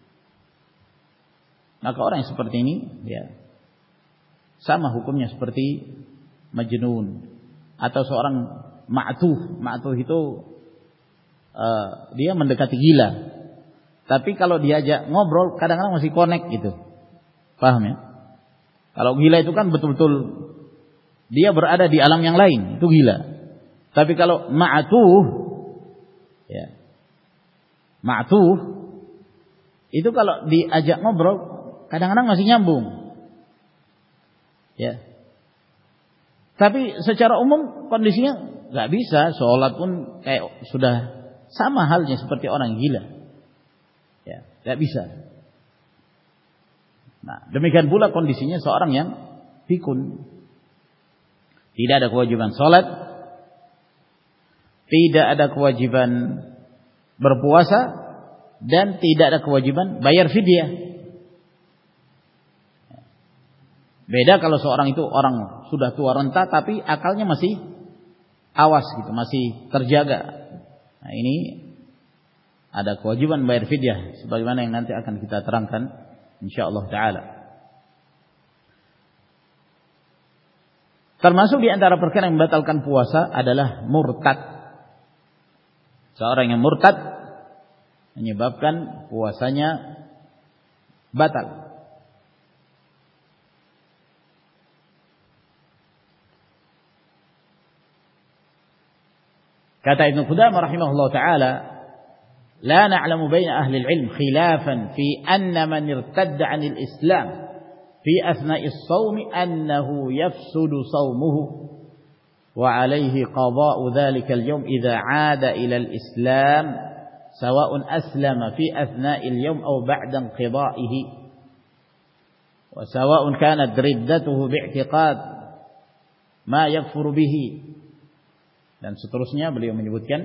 Maka orang yang seperti ini, ya, sama hukumnya seperti majnun atau seorang ma'tuh. Ma'tuh itu uh, dia mendekati gila. Tapi kalau diajak ngobrol kadang-kadang masih connect gitu. Paham ya? Kalau gila itu kan betul-betul dia berada di alam yang lain, itu gila. Tapi kalau ma'tuh, ya, ma'tuh itu kalau diajak ngobrol kadang-kadang masih nyambung. Ya. Tapi secara umum kondisinya nggak bisa, sholat pun kayak sudah sama halnya seperti orang gila. Ya, nggak bisa. Nah, demikian pula kondisinya seorang yang pikun. Tidak ada kewajiban sholat, tidak ada kewajiban berpuasa, dan tidak ada kewajiban bayar fidyah. Beda kalau seorang itu orang sudah tua renta tapi akalnya masih awas gitu, masih terjaga. Nah, ini ada kewajiban bayar fidyah sebagaimana yang nanti akan kita terangkan insyaallah taala. Termasuk di antara perkara yang membatalkan puasa adalah murtad. Seorang yang murtad menyebabkan puasanya batal. Kata Ibnu Qudamah rahimahullah taala, la na'lamu baina ahli al-'ilm khilafan fi anna man irtadda 'anil Islam fi athna'i as-shaum annahu yafsudu shaumuhu wa 'alayhi qada'u dhalika al-yawm idza 'ada ila al-Islam sawa'un aslama fi athna'i al-yawm aw ba'da inqida'ihi wa sawa'un kanat riddatuhu bi'tiqad ma yakfuru bihi. Dan seterusnya beliau menyebutkan,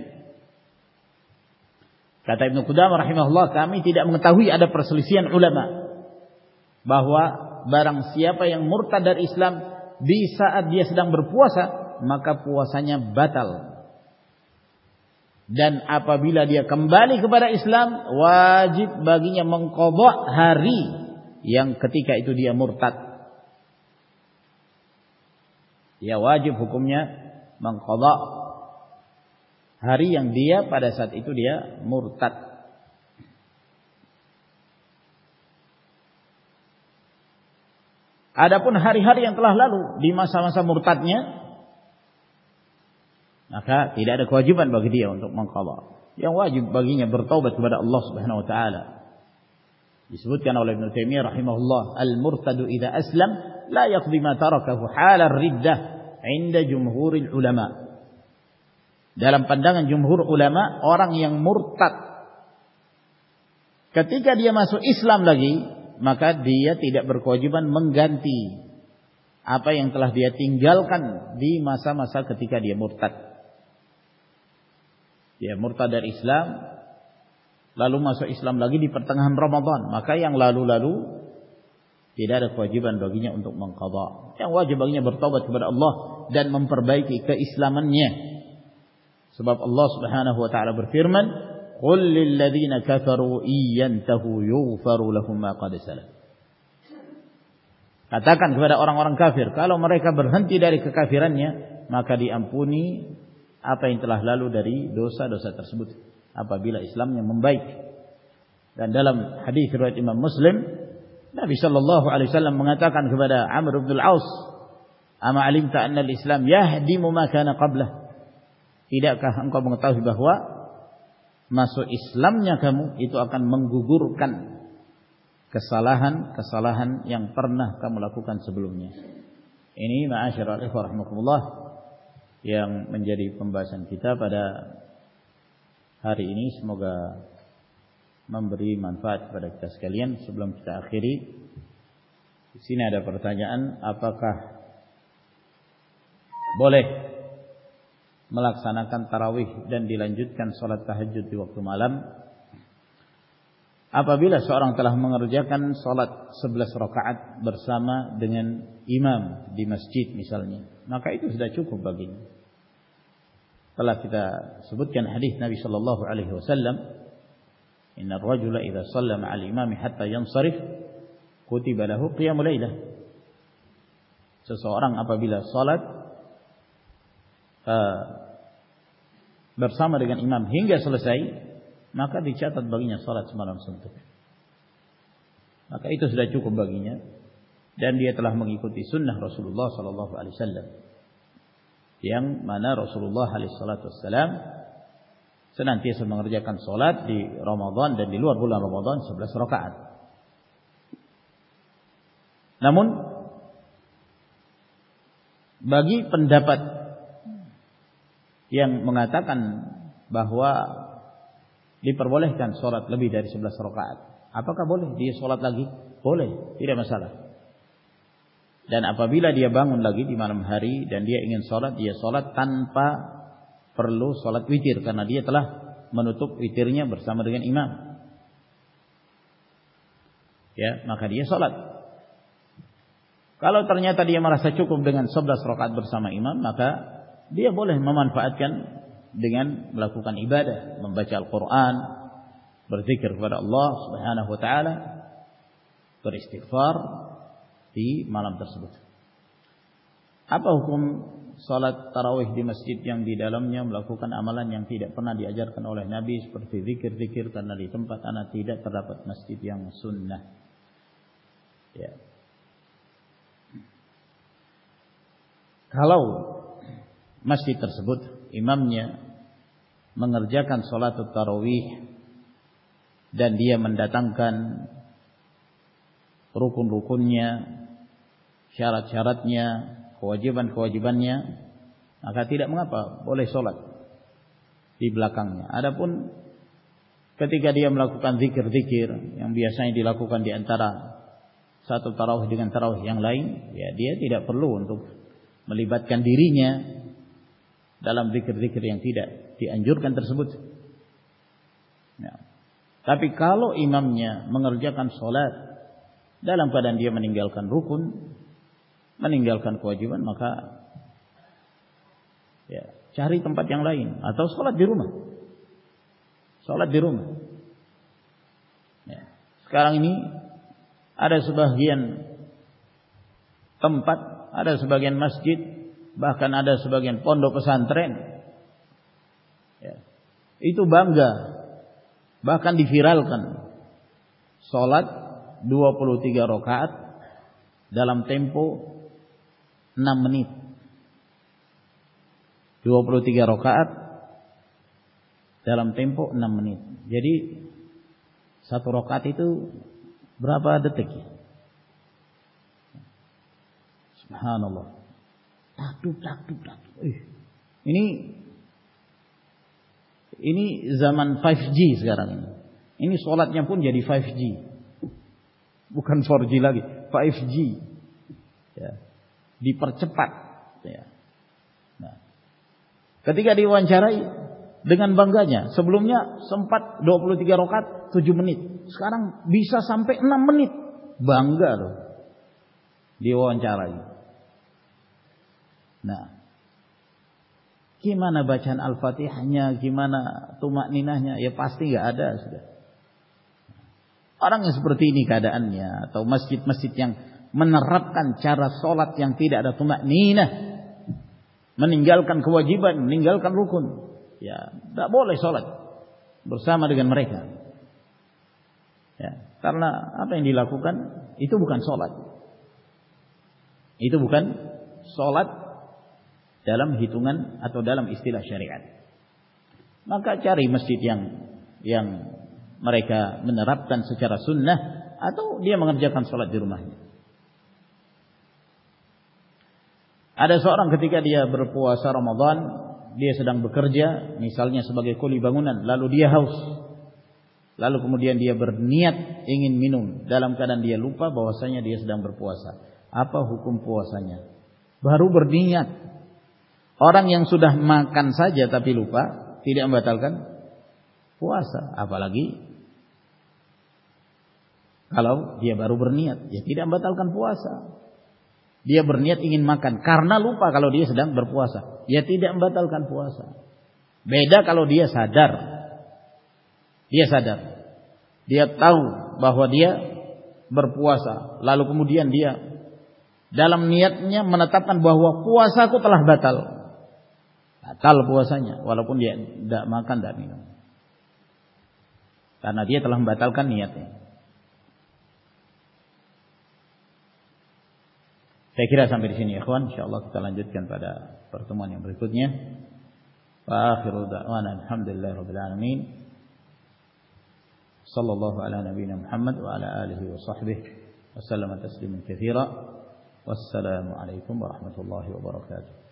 kata Ibnu Qudamah rahimahullah, kami tidak mengetahui ada perselisihan ulama bahwa barang siapa yang murtad dari Islam di saat dia sedang berpuasa maka puasanya batal. Dan apabila dia kembali kepada Islam wajib baginya mengqadha hari yang ketika itu dia murtad. Ya wajib hukumnya mengqadha hari yang dia pada saat itu dia murtad. Adapun hari-hari yang telah lalu di masa-masa murtadnya, maka tidak ada kewajiban bagi dia untuk mengqadha. Yang wajib baginya bertaubat kepada Allah Subhanahu wa taala. Disebutkan oleh Ibnu Taimiyah rahimahullah, al-murtadu idza aslam la yaqdi ma tarakahu halar riddah 'inda jumhuril ulama. Dalam pandangan jumhur ulama, orang yang murtad ketika dia masuk Islam lagi, maka dia tidak berkewajiban mengganti apa yang telah dia tinggalkan di masa-masa ketika dia murtad. Dia murtad dari Islam lalu masuk Islam lagi di pertengahan Ramadan, maka yang lalu-lalu tidak ada kewajiban baginya untuk mengqadha. Yang wajib baginya bertobat kepada Allah dan memperbaiki keislamannya. Sebab Allah Subhanahu wa taala berfirman, "Qul lil ladzina kafaru iyantahu yughfaru lahum ma qad salaf." Katakan kepada orang-orang kafir, kalau mereka berhenti dari kekafirannya, maka diampuni apa yang telah lalu dari dosa-dosa tersebut apabila Islamnya membaik. Dan dalam hadis riwayat Imam Muslim, Nabi sallallahu alaihi wasallam mengatakan kepada Amr bin al-Aus, "Ama alimta anna al-Islam yahdimu ma kana qablah?" Tidakkah engkau mengetahui bahwa masuk Islamnya kamu itu akan menggugurkan kesalahan-kesalahan yang pernah kamu lakukan sebelumnya. Ini ma'asyiral ikhwah rahimakumullah yang menjadi pembahasan kita pada hari ini. Semoga memberi manfaat kepada kita sekalian. Sebelum kita akhiri, di sini ada pertanyaan, apakah boleh melaksanakan tarawih dan dilanjutkan sholat tahajud di waktu malam? apabila seorang telah mengerjakan salat sebelas rakaat bersama dengan imam di masjid misalnya, maka itu sudah cukup baginya. Telah kita sebutkan hadis Nabi sallallahu alaihi wasallam, "Innar rajula idza shalla ma'al imami hatta yansarif, kutiba lahu qiyamul lailah." Seseorang apabila salat uh, bersama dengan imam hingga selesai, maka dicatat baginya salat semalam suntuk. Maka itu sudah cukup baginya, dan dia telah mengikuti sunnah Rasulullah sallallahu alaihi wasallam, yang mana Rasulullah alaihi salatu wasallam senantiasa mengerjakan salat di Ramadan dan di luar bulan Ramadan sebelas rakaat. Namun bagi pendapat yang mengatakan bahwa diperbolehkan sholat lebih dari sebelas rakaat, apakah boleh dia sholat lagi? Boleh, tidak masalah. Dan apabila dia bangun lagi di malam hari dan dia ingin sholat, dia sholat tanpa perlu sholat witir, karena dia telah menutup witirnya bersama dengan imam. Ya, maka dia sholat. Kalau ternyata dia merasa cukup dengan sebelas rakaat bersama imam, maka dia boleh memanfaatkan dengan melakukan ibadah, membaca Al-Quran, berzikir kepada Allah Subhanahu wa taala, beristighfar di malam tersebut. Apa hukum salat tarawih di masjid yang di dalamnya melakukan amalan yang tidak pernah diajarkan oleh Nabi, seperti zikir-zikir, karena di tempat anak tidak terdapat masjid yang sunnah? Ya. Kalau masjid tersebut imamnya mengerjakan salat tarawih dan dia mendatangkan rukun-rukunnya, syarat-syaratnya, kewajiban-kewajibannya, maka tidak mengapa, boleh salat di belakangnya. Adapun ketika dia melakukan zikir-zikir yang biasanya dilakukan di antara satu tarawih dengan tarawih yang lain, ya dia tidak perlu untuk melibatkan dirinya dalam zikir-zikir yang tidak dianjurkan tersebut. Ya. Tapi kalau imamnya mengerjakan sholat dalam keadaan dia meninggalkan rukun, meninggalkan kewajiban, maka ya, cari tempat yang lain atau sholat di rumah. Sholat di rumah. Ya. Sekarang ini ada sebagian tempat, ada sebagian masjid, bahkan ada sebagian pondok pesantren, ya, itu bangga, bahkan diviralkan sholat dua puluh tiga rakaat dalam tempo enam menit. dua puluh tiga rakaat dalam tempo enam menit. Jadi satu rakaat itu berapa detik ya? Subhanallah. Takduk, takduk, takduk. Eh, ini ini zaman lima G sekarang ini. Ini sholatnya pun jadi lima G, bukan empat G lagi, lima G. Ya, dipercepat. Ya. Nah, ketika diwawancarai dengan bangganya, sebelumnya sempat dua puluh tiga rakaat tujuh menit, sekarang bisa sampai enam menit, bangga loh diwawancarai. Nah, gimana bacaan Al-Fatihahnya, gimana tumakninahnya? Ya pasti nggak ada sudah. Orang yang seperti ini keadaannya, atau masjid-masjid yang menerapkan cara sholat yang tidak ada tumakninah, meninggalkan kewajiban, meninggalkan rukun, ya tidak boleh sholat bersama dengan mereka. Ya, karena apa yang dilakukan itu bukan sholat, itu bukan sholat dalam hitungan atau dalam istilah syariat. Maka cari masjid yang yang mereka menerapkan secara sunnah, atau dia mengerjakan sholat di rumahnya. Ada seorang ketika dia berpuasa Ramadan, dia sedang bekerja misalnya sebagai kuli bangunan, lalu dia haus, lalu kemudian dia berniat ingin minum, dalam keadaan dia lupa bahwasanya dia sedang berpuasa. Apa hukum puasanya? Baru berniat. Orang yang sudah makan saja tapi lupa tidak membatalkan puasa, apalagi Kalau dia baru berniat, ya tidak membatalkan puasa. Dia berniat ingin makan karena lupa kalau dia sedang berpuasa, ya tidak membatalkan puasa. Beda kalau dia sadar. Dia sadar. Dia tahu bahwa dia berpuasa, lalu kemudian dia dalam niatnya menetapkan bahwa puasaku telah batal. Batal puasanya walaupun dia tidak makan, tidak minum. Karena dia telah membatalkan niatnya. Saya kira sampai di sini ya ikhwan, insyaallah kita lanjutkan pada pertemuan yang berikutnya. Wa akhiru da'wana alhamdulillahirabbil alamin. Sallallahu ala nabiyyina Muhammad wa ala alihi wa sahbihi wa sallama tasliman katsira. Wassalamu alaikum warahmatullahi wabarakatuh.